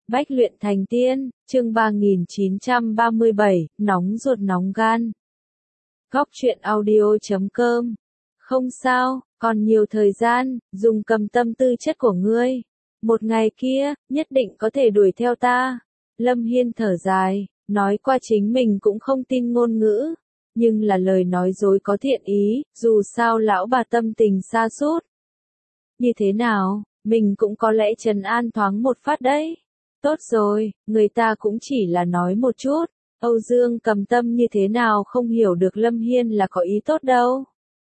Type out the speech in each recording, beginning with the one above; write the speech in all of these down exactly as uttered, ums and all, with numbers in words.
Bách luyện thành tiên, chương ba nghìn chín trăm ba mươi bảy, nóng ruột nóng gan. Góc truyện audio chấm com. Không sao, còn nhiều thời gian, dùng cầm tâm tư chất của ngươi. Một ngày kia, nhất định có thể đuổi theo ta. Lâm Hiên thở dài, nói qua chính mình cũng không tin ngôn ngữ. Nhưng là lời nói dối có thiện ý, dù sao lão bà tâm tình xa sút. Như thế nào, mình cũng có lẽ trấn an thoáng một phát đấy. Tốt rồi, người ta cũng chỉ là nói một chút. Âu Dương Cầm Tâm như thế nào không hiểu được Lâm Hiên là có ý tốt đâu.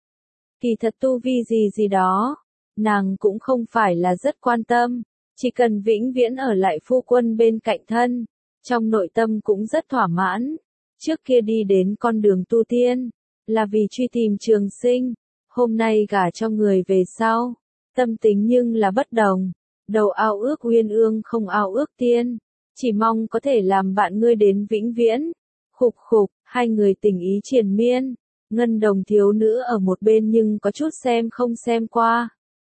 Kỳ thật tu vi gì gì đó, nàng cũng không phải là rất quan tâm, chỉ cần vĩnh viễn ở lại phu quân bên cạnh thân, trong nội tâm cũng rất thỏa mãn. Trước kia đi đến con đường tu tiên, là vì truy tìm trường sinh, hôm nay gả cho người về sau, tâm tính nhưng là bất đồng. Đầu ao ước uyên ương không ao ước tiên, chỉ mong có thể làm bạn ngươi đến vĩnh viễn. Khục khục, hai người tình ý triền miên, ngân đồng thiếu nữ ở một bên nhưng có chút xem không xem qua.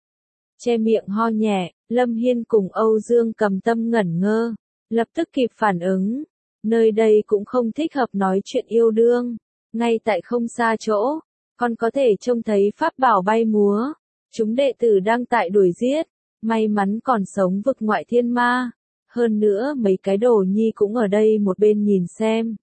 Che miệng ho nhẹ, Lâm Hiên cùng Âu Dương Cầm Tâm ngẩn ngơ, lập tức kịp phản ứng. Nơi đây cũng không thích hợp nói chuyện yêu đương, ngay tại không xa chỗ, còn có thể trông thấy pháp bảo bay múa. Chúng đệ tử đang tại đuổi giết. May mắn còn sống vực ngoại thiên ma. Hơn nữa mấy cái đồ nhi cũng ở đây một bên nhìn xem.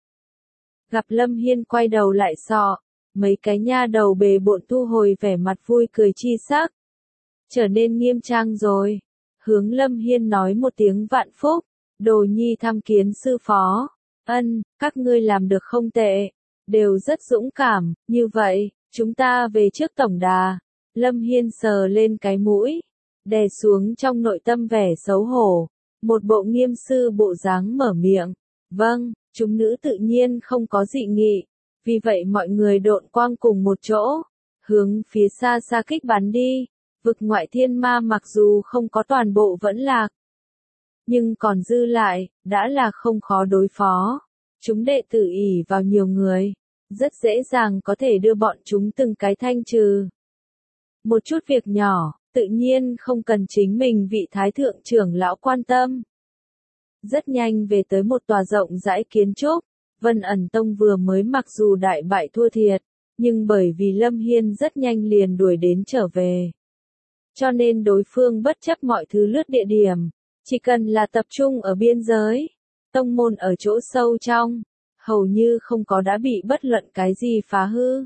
Gặp Lâm Hiên quay đầu lại sọ. Mấy cái nha đầu bề bộn thu hồi vẻ mặt vui cười chi sắc. Trở nên nghiêm trang rồi. Hướng Lâm Hiên nói một tiếng vạn phúc. Đồ nhi tham kiến sư phó. Ân, các ngươi làm được không tệ. Đều rất dũng cảm. Như vậy, chúng ta về trước tổng đà. Lâm Hiên sờ lên cái mũi. Đè xuống trong nội tâm vẻ xấu hổ, một bộ nghiêm sư bộ dáng mở miệng. Vâng, chúng nữ tự nhiên không có dị nghị, vì vậy mọi người độn quang cùng một chỗ, hướng phía xa xa kích bắn đi. Vực ngoại thiên ma mặc dù không có toàn bộ vẫn lạc, nhưng còn dư lại, đã là không khó đối phó. Chúng đệ tử ỷ vào nhiều người, rất dễ dàng có thể đưa bọn chúng từng cái thanh trừ. Một chút việc nhỏ, tự nhiên không cần chính mình vị thái thượng trưởng lão quan tâm. Rất nhanh về tới một tòa rộng rãi kiến trúc, Vân ẩn tông vừa mới mặc dù đại bại thua thiệt, nhưng bởi vì Lâm Hiên rất nhanh liền đuổi đến trở về. Cho nên đối phương bất chấp mọi thứ lướt địa điểm, chỉ cần là tập trung ở biên giới, tông môn ở chỗ sâu trong, hầu như không có đã bị bất luận cái gì phá hư.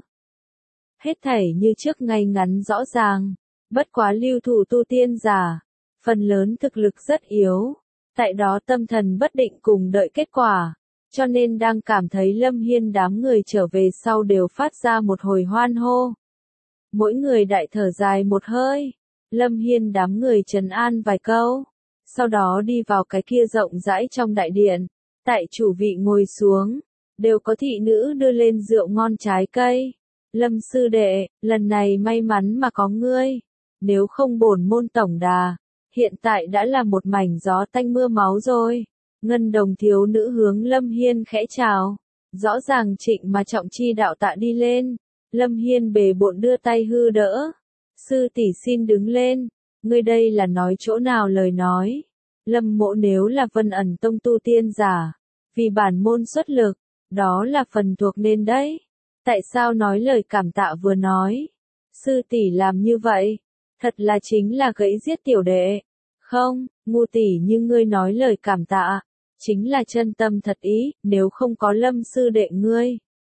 Hết thảy như trước ngay ngắn rõ ràng. Bất quá lưu thủ tu tiên giả, phần lớn thực lực rất yếu, tại đó tâm thần bất định cùng đợi kết quả, cho nên đang cảm thấy Lâm Hiên đám người trở về sau đều phát ra một hồi hoan hô. Mỗi người đại thở dài một hơi, Lâm Hiên đám người trấn an vài câu, sau đó đi vào cái kia rộng rãi trong đại điện, tại chủ vị ngồi xuống, đều có thị nữ đưa lên rượu ngon trái cây. Lâm sư đệ, lần này may mắn mà có ngươi. Nếu không bổn môn tổng đà, hiện tại đã là một mảnh gió tanh mưa máu rồi. Ngân đồng thiếu nữ hướng Lâm Hiên khẽ chào. Rõ ràng trịnh mà trọng chi đạo tạ đi lên. Lâm Hiên bề bộn đưa tay hư đỡ. Sư tỷ xin đứng lên. Ngươi đây là nói chỗ nào lời nói. Lâm mộ nếu là Vân ẩn tông tu tiên giả, vì bản môn xuất lực, đó là phần thuộc nên đấy. Tại sao nói lời cảm tạ vừa nói? Sư tỷ làm như vậy, thật là chính là gãy giết tiểu đệ. Không, ngu tỷ như ngươi nói lời cảm tạ, chính là chân tâm thật ý, nếu không có Lâm sư đệ ngươi.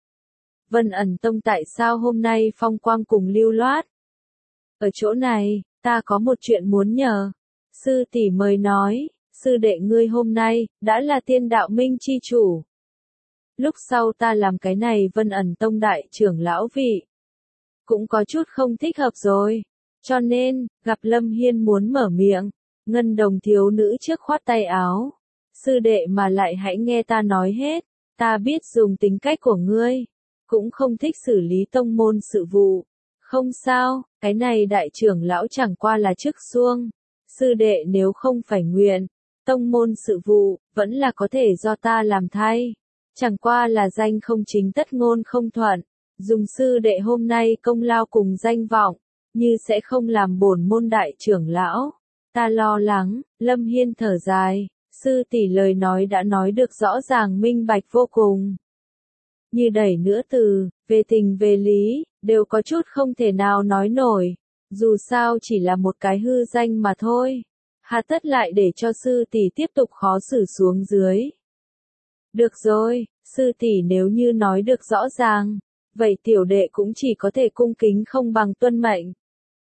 Vân ẩn tông tại sao hôm nay phong quang cùng lưu loát? Ở chỗ này, ta có một chuyện muốn nhờ. Sư tỷ mời nói, sư đệ ngươi hôm nay, đã là tiên đạo minh chi chủ. Lúc sau ta làm cái này Vân ẩn tông đại trưởng lão vị, cũng có chút không thích hợp rồi. Cho nên, gặp Lâm Hiên muốn mở miệng, ngân đồng thiếu nữ trước khoát tay áo. Sư đệ mà lại hãy nghe ta nói hết, ta biết dùng tính cách của ngươi, cũng không thích xử lý tông môn sự vụ. Không sao, cái này đại trưởng lão chẳng qua là chức xuông. Sư đệ nếu không phải nguyện, tông môn sự vụ, vẫn là có thể do ta làm thay. Chẳng qua là danh không chính tất ngôn không thuận, dùng sư đệ hôm nay công lao cùng danh vọng, như sẽ không làm bổn môn đại trưởng lão. Ta lo lắng, Lâm Hiên thở dài, sư tỷ lời nói đã nói được rõ ràng minh bạch vô cùng. Như đẩy nữa từ, về tình về lý, đều có chút không thể nào nói nổi. Dù sao chỉ là một cái hư danh mà thôi. Hà tất lại để cho sư tỷ tiếp tục khó xử xuống dưới. Được rồi, sư tỷ nếu như nói được rõ ràng, vậy tiểu đệ cũng chỉ có thể cung kính không bằng tuân mệnh.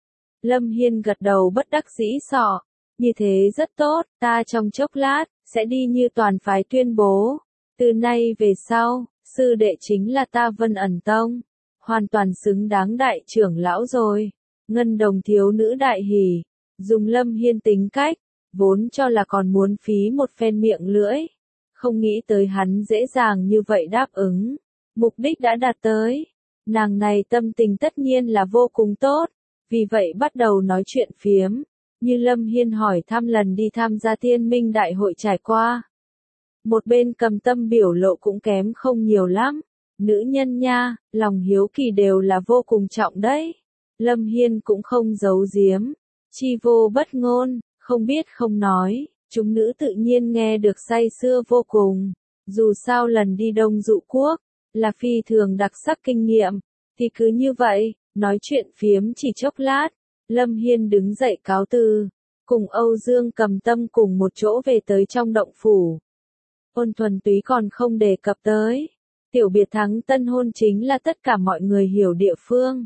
Lâm Hiên gật đầu bất đắc dĩ sọ, như thế rất tốt, ta trong chốc lát, sẽ đi như toàn phái tuyên bố. Từ nay về sau, sư đệ chính là ta Vân ẩn tông, hoàn toàn xứng đáng đại trưởng lão rồi. Ngân đồng thiếu nữ đại hỉ, dùng Lâm Hiên tính cách, vốn cho là còn muốn phí một phen miệng lưỡi. Không nghĩ tới hắn dễ dàng như vậy đáp ứng. Mục đích đã đạt tới. Nàng này tâm tình tất nhiên là vô cùng tốt. Vì vậy bắt đầu nói chuyện phiếm. Như Lâm Hiên hỏi thăm lần đi tham gia Thiên Minh Đại hội trải qua. Một bên Cầm Tâm biểu lộ cũng kém không nhiều lắm. Nữ nhân nha, lòng hiếu kỳ đều là vô cùng trọng đấy. Lâm Hiên cũng không giấu giếm. Chi vô bất ngôn, không biết không nói. Chúng nữ tự nhiên nghe được say sưa vô cùng. Dù sao lần đi Đông Dụ Quốc, là phi thường đặc sắc kinh nghiệm. Thì cứ như vậy, nói chuyện phiếm chỉ chốc lát. Lâm Hiên đứng dậy cáo từ. Cùng Âu Dương Cầm Tâm cùng một chỗ về tới trong động phủ. Ôn thuần túy còn không đề cập tới. Tiểu biệt thắng tân hôn chính là tất cả mọi người hiểu địa phương.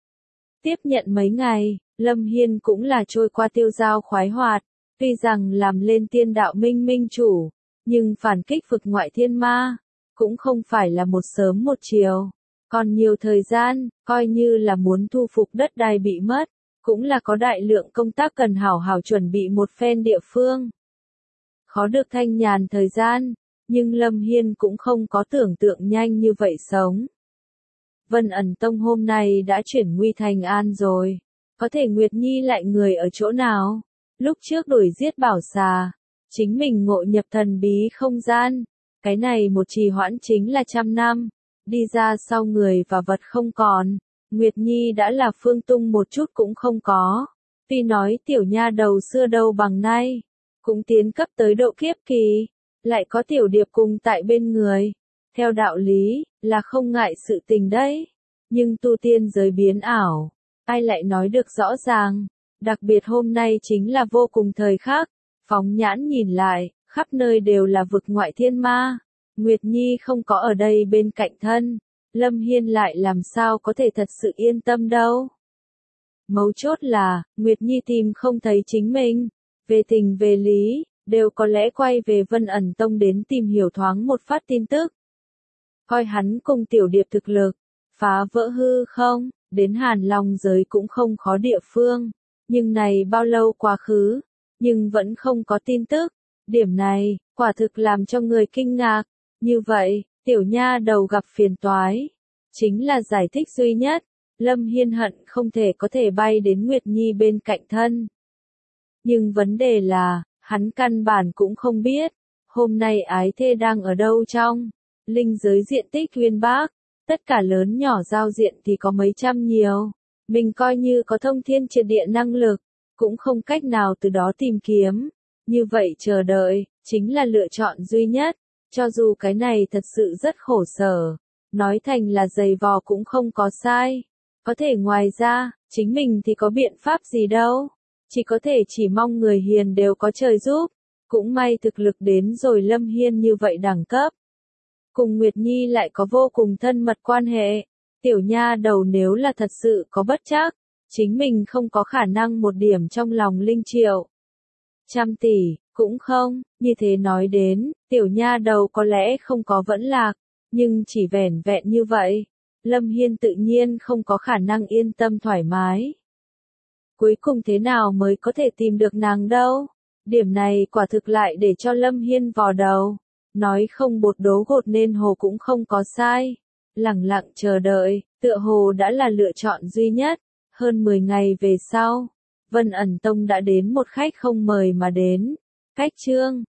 Tiếp nhận mấy ngày, Lâm Hiên cũng là trôi qua tiêu dao khoái hoạt. Tuy rằng làm lên tiên đạo minh minh chủ, nhưng phản kích vực ngoại thiên ma, cũng không phải là một sớm một chiều. Còn nhiều thời gian, coi như là muốn thu phục đất đai bị mất, cũng là có đại lượng công tác cần hảo hảo chuẩn bị một phen địa phương. Khó được thanh nhàn thời gian, nhưng Lâm Hiên cũng không có tưởng tượng nhanh như vậy sống. Vân ẩn tông hôm nay đã chuyển nguy thành an rồi, có thể Nguyệt Nhi lại người ở chỗ nào? Lúc trước đuổi giết bảo xà, chính mình ngộ nhập thần bí không gian, cái này một trì hoãn chính là trăm năm, đi ra sau người và vật không còn, Nguyệt Nhi đã là phương tung một chút cũng không có, tuy nói tiểu nha đầu xưa đâu bằng nay, cũng tiến cấp tới độ kiếp kỳ, lại có tiểu điệp cùng tại bên người, theo đạo lý, là không ngại sự tình đấy, nhưng tu tiên giới biến ảo, ai lại nói được rõ ràng. Đặc biệt hôm nay chính là vô cùng thời khắc, phóng nhãn nhìn lại, khắp nơi đều là vực ngoại thiên ma. Nguyệt Nhi không có ở đây bên cạnh thân, Lâm Hiên lại làm sao có thể thật sự yên tâm đâu. Mấu chốt là, Nguyệt Nhi tìm không thấy chính mình, về tình về lý, đều có lẽ quay về Vân ẩn tông đến tìm hiểu thoáng một phát tin tức. Coi hắn cùng tiểu điệp thực lực, phá vỡ hư không, đến Hàn Long giới cũng không khó địa phương. Nhưng này bao lâu quá khứ, nhưng vẫn không có tin tức. Điểm này, quả thực làm cho người kinh ngạc. Như vậy, tiểu nha đầu gặp phiền toái. Chính là giải thích duy nhất. Lâm Hiên hận không thể có thể bay đến Nguyệt Nhi bên cạnh thân. Nhưng vấn đề là, hắn căn bản cũng không biết. Hôm nay ái thê đang ở đâu trong? Linh giới diện tích uyên bác. Tất cả lớn nhỏ giao diện thì có mấy trăm nhiều. Mình coi như có thông thiên triệt địa năng lực, cũng không cách nào từ đó tìm kiếm. Như vậy chờ đợi, chính là lựa chọn duy nhất. Cho dù cái này thật sự rất khổ sở, nói thành là dày vò cũng không có sai. Có thể ngoài ra, chính mình thì có biện pháp gì đâu. Chỉ có thể chỉ mong người hiền đều có trời giúp. Cũng may thực lực đến rồi Lâm Hiên như vậy đẳng cấp. Cùng Nguyệt Nhi lại có vô cùng thân mật quan hệ. Tiểu nha đầu nếu là thật sự có bất trắc, chính mình không có khả năng một điểm trong lòng linh triệu. Trăm tỷ, cũng không, như thế nói đến, tiểu nha đầu có lẽ không có vẫn lạc, nhưng chỉ vẻn vẹn như vậy, Lâm Hiên tự nhiên không có khả năng yên tâm thoải mái. Cuối cùng thế nào mới có thể tìm được nàng đâu? Điểm này quả thực lại để cho Lâm Hiên vò đầu, nói không bột đố gột nên hồ cũng không có sai. Lẳng lặng chờ đợi, tựa hồ đã là lựa chọn duy nhất. Hơn mười ngày về sau, Vân ẩn tông đã đến một khách không mời mà đến. Cách chương